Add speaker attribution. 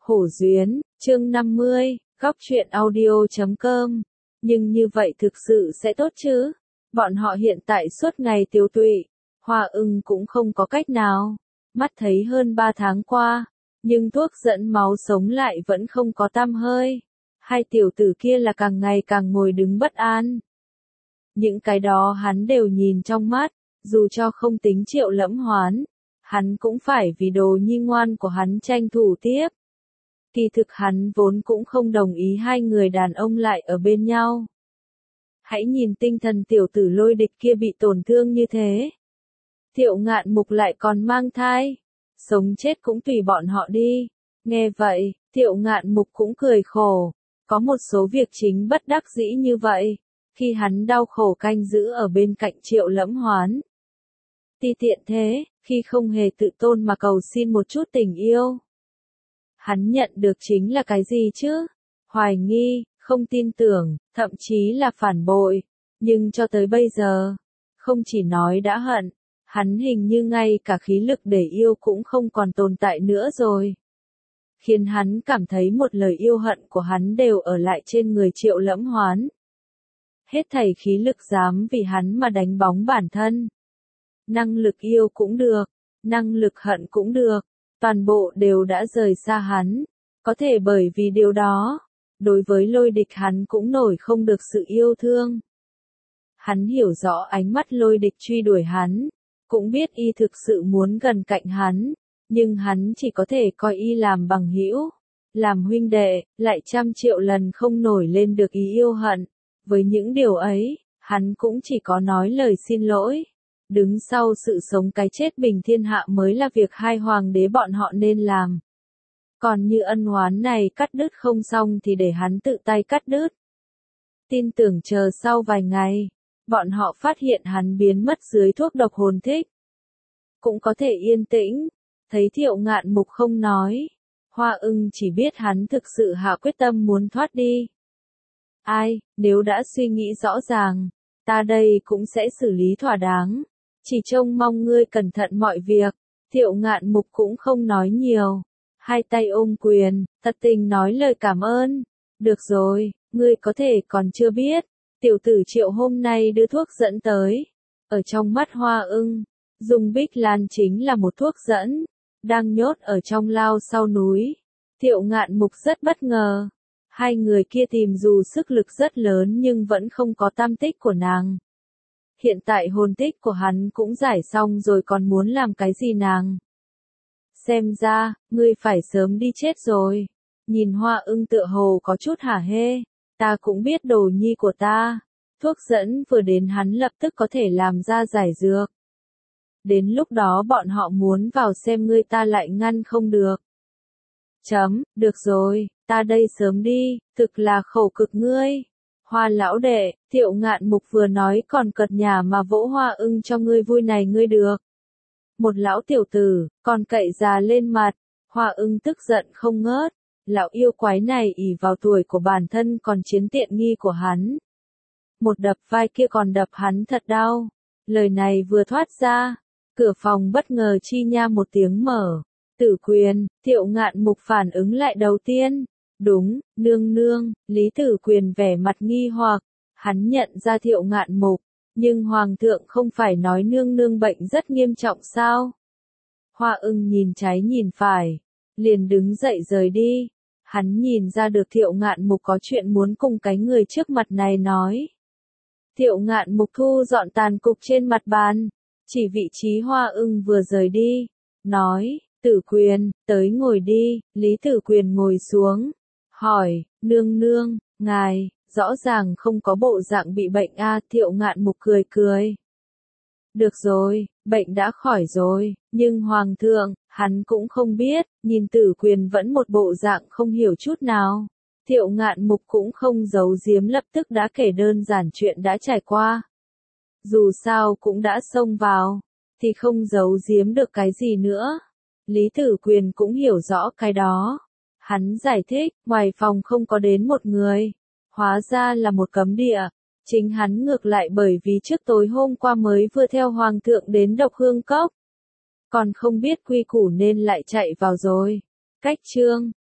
Speaker 1: Khổ duyên, chương 50, góc truyện audio.com. Nhưng như vậy thực sự sẽ tốt chứ? Bọn họ hiện tại suốt ngày tiêu tụy, Hoa Ưng cũng không có cách nào. Mắt thấy hơn 3 tháng qua, nhưng thuốc dẫn máu sống lại vẫn không có tăm hơi. Hai tiểu tử kia là càng ngày càng ngồi đứng bất an. Những cái đó hắn đều nhìn trong mắt, dù cho không tính Triệu Lẫm Hoán, hắn cũng phải vì đồ nhi ngoan của hắn tranh thủ tiếp. Kỳ thực hắn vốn cũng không đồng ý hai người đàn ông lại ở bên nhau. Hãy nhìn tinh thần tiểu tử Lôi Địch kia bị tổn thương như thế. Thiệu Ngạn Mục lại còn mang thai. Sống chết cũng tùy bọn họ đi. Nghe vậy, Thiệu Ngạn Mục cũng cười khổ. Có một số việc chính bất đắc dĩ như vậy. Khi hắn đau khổ canh giữ ở bên cạnh Triệu Lẫm Hoán. Ti tiện thế, khi không hề tự tôn mà cầu xin một chút tình yêu. Hắn nhận được chính là cái gì chứ? Hoài nghi, không tin tưởng, thậm chí là phản bội. Nhưng cho tới bây giờ, không chỉ nói đã hận, hắn hình như ngay cả khí lực để yêu cũng không còn tồn tại nữa rồi. Khiến hắn cảm thấy một lời yêu hận của hắn đều ở lại trên người Triệu Lẫm Hoán. Hết thảy khí lực dám vì hắn mà đánh bóng bản thân. Năng lực yêu cũng được, năng lực hận cũng được. Toàn bộ đều đã rời xa hắn. Có thể bởi vì điều đó, đối với Lôi Địch hắn cũng nổi không được sự yêu thương. Hắn hiểu rõ ánh mắt Lôi Địch truy đuổi hắn, cũng biết y thực sự muốn gần cạnh hắn, nhưng hắn chỉ có thể coi y làm bằng hữu, làm huynh đệ, lại 100 triệu lần không nổi lên được ý yêu hận. Với những điều ấy, hắn cũng chỉ có nói lời xin lỗi. Đứng sau sự sống cái chết bình thiên hạ mới là việc hai hoàng đế bọn họ nên làm. Còn như ân oán này cắt đứt không xong thì để hắn tự tay cắt đứt. Tin tưởng chờ sau vài ngày, bọn họ phát hiện hắn biến mất dưới thuốc độc hồn thích. Cũng có thể yên tĩnh, thấy Thiệu Ngạn Mục không nói. Hoa Ưng chỉ biết hắn thực sự hạ quyết tâm muốn thoát đi. Ai, nếu đã suy nghĩ rõ ràng, ta đây cũng sẽ xử lý thỏa đáng. Chỉ trông mong ngươi cẩn thận mọi việc. Thiệu Ngạn Mục cũng không nói nhiều. Hai tay ôm quyền, thật tình nói lời cảm ơn. Được rồi, ngươi có thể còn chưa biết. Tiểu tử Triệu hôm nay đưa thuốc dẫn tới. Ở trong mắt Hoa Ưng, Dung Bích Lan chính là một thuốc dẫn. Đang nhốt ở trong lao sau núi. Thiệu Ngạn Mục rất bất ngờ. Hai người kia tìm dù sức lực rất lớn nhưng vẫn không có tăm tích của nàng. Hiện tại hồn tích của hắn cũng giải xong rồi còn muốn làm cái gì nàng? Xem ra, ngươi phải sớm đi chết rồi. Nhìn Hoa Ưng tựa hồ có chút hả hê. Ta cũng biết đồ nhi của ta. Thuốc dẫn vừa đến hắn lập tức có thể làm ra giải dược. Đến lúc đó bọn họ muốn vào xem ngươi ta lại ngăn không được. Được rồi, ta đây sớm đi, thực là khổ cực ngươi. Hoa lão đệ, Thiệu Ngạn Mục vừa nói còn cợt nhả mà vỗ Hoa Ưng cho ngươi vui này ngươi được. Một lão tiểu tử, còn cậy già lên mặt, Hoa Ưng tức giận không ngớt. Lão yêu quái này ỷ vào tuổi của bản thân còn chiếm tiện nghi của hắn. Một đập vai kia còn đập hắn thật đau. Lời này vừa thoát ra, cửa phòng bất ngờ chi nha một tiếng mở. Tử Quyền, Thiệu Ngạn Mục phản ứng lại đầu tiên. Đúng, nương nương, Lý Tử Quyền vẻ mặt nghi hoặc, hắn nhận ra Thiệu Ngạn Mục, nhưng Hoàng thượng không phải nói nương nương bệnh rất nghiêm trọng sao? Hoa Ưng nhìn trái nhìn phải, liền đứng dậy rời đi, hắn nhìn ra được Thiệu Ngạn Mục có chuyện muốn cùng cái người trước mặt này nói. Thiệu Ngạn Mục thu dọn tàn cục trên mặt bàn, chỉ vị trí Hoa Ưng vừa rời đi, nói, Tử Quyền, tới ngồi đi. Lý Tử Quyền ngồi xuống. Hỏi, nương nương, ngài, rõ ràng không có bộ dạng bị bệnh a. Thiệu Ngạn Mục cười cười. Được rồi, bệnh đã khỏi rồi, nhưng Hoàng thượng, hắn cũng không biết, nhìn Tử Quyền vẫn một bộ dạng không hiểu chút nào. Thiệu Ngạn Mục cũng không giấu giếm lập tức đã kể đơn giản chuyện đã trải qua. Dù sao cũng đã xông vào, thì không giấu giếm được cái gì nữa. Lý Tử Quyền cũng hiểu rõ cái đó. Hắn giải thích, ngoài phòng không có đến một người. Hóa ra là một cấm địa. Chính hắn ngược lại bởi vì trước tối hôm qua mới vừa theo Hoàng thượng đến Độc Hương Cốc. Còn không biết quy củ nên lại chạy vào rồi. Cách chương